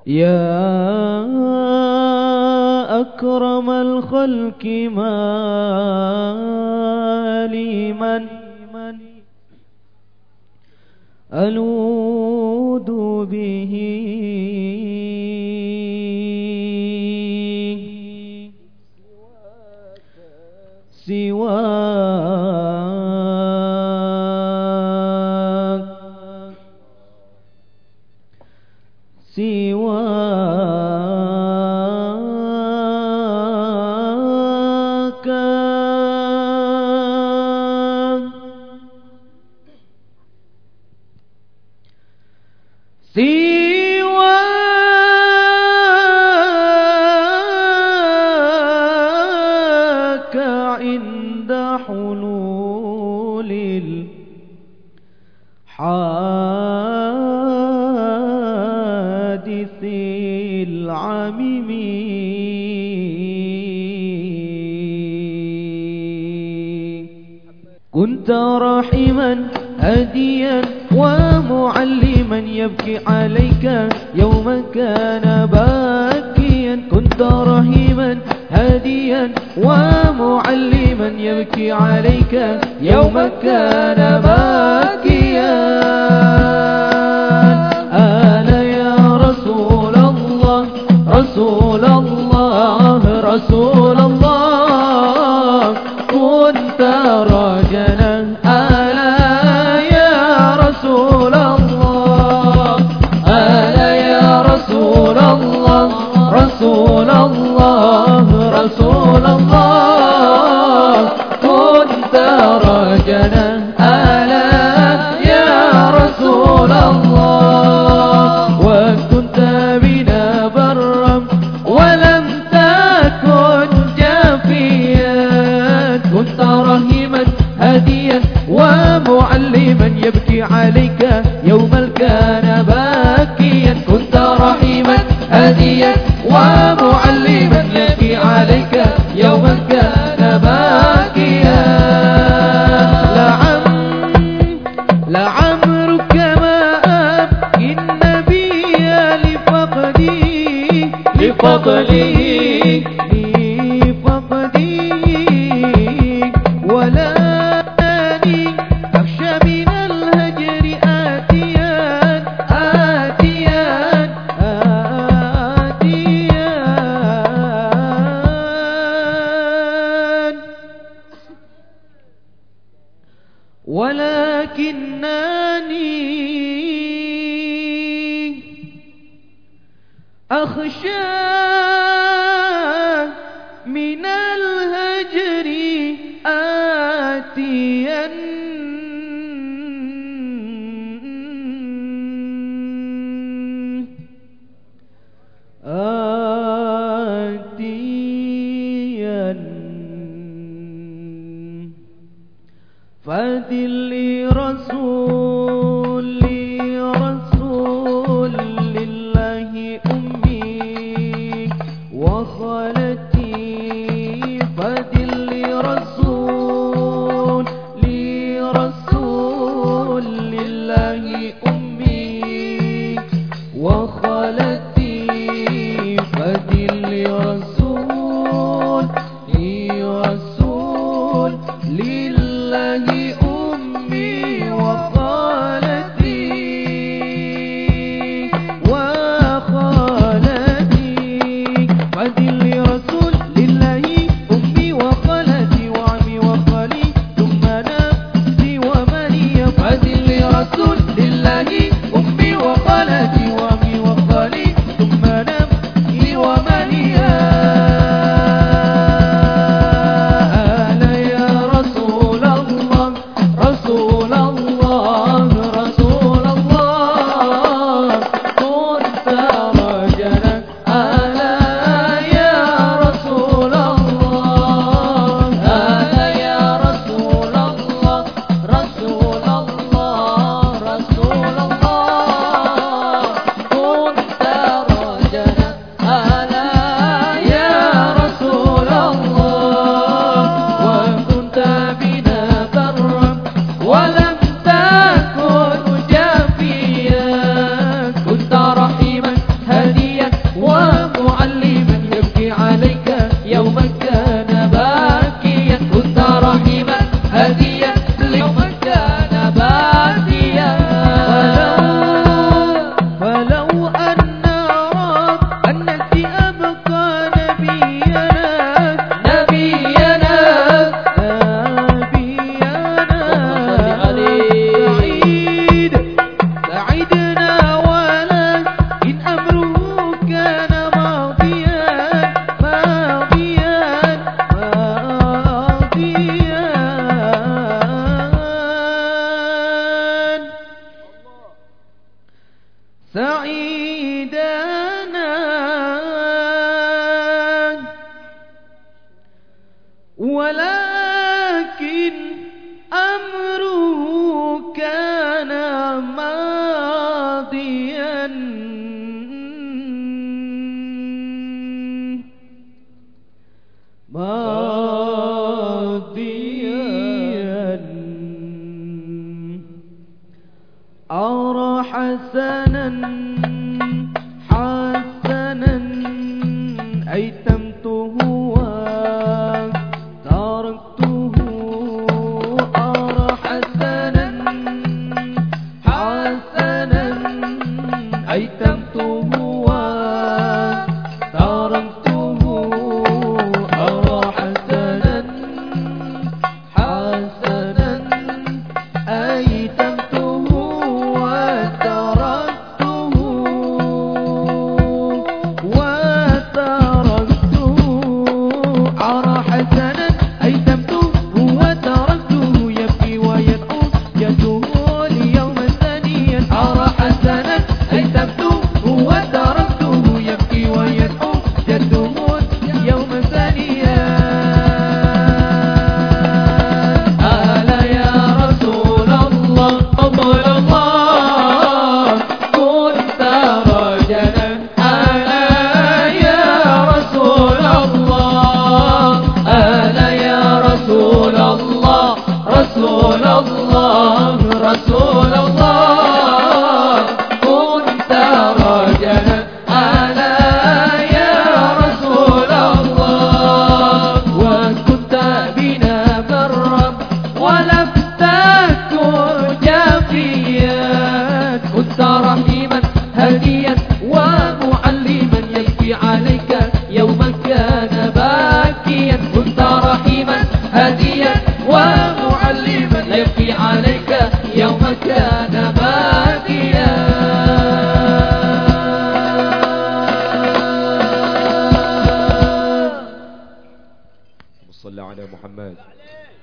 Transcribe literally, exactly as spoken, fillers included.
يا أكرم الخلق ما لي من ألوذ به سواك سواك سواك عند حلول الحادث العميم كنت رحيما هاديا ومعلما يبكي عليك يوم كان باكيا كنت رحيما هاديا ومعلما يبكي عليك يوم كان باكيا أنا يا رسول الله رسول الله رسول الله كنت راجنا أنا يا رسول الله أنا يا رسول الله رسول الله رسول الله كنت راجنا أنا يا رسول الله وكنت بنا برا ولم تكن جافيا كنت رحيما هاديا ومعلما يبكي عليك يوم كان باكيا كنت رحيما هاديا ومعلما يبكي عليك يوم كان باكيا لعم لعمرك ما أبكي النبي لفقدي لفقدي لفقدي ولاني أخشى من الهجر آتيا آتيا آتيا ولكنني أخشى من الهجر آتيا آتيا فدل رسول رسول الله أمي وخالتي فدل رسول رسول الله أمي وخالتي فدل رسول رسول لله أمي وخالتي وخالتي فدل رسول لله أمي وخالتي وعمي وخالي ثم نفسي ومني فدل رسول لله أمي وخالتي وعمي وخالي ثم نفسي ومني يبكي عليك يوم كان باكيا كنت رحيما هاديا ومعلما لا يبكي عليك يوم كان باكيا صلى على محمد.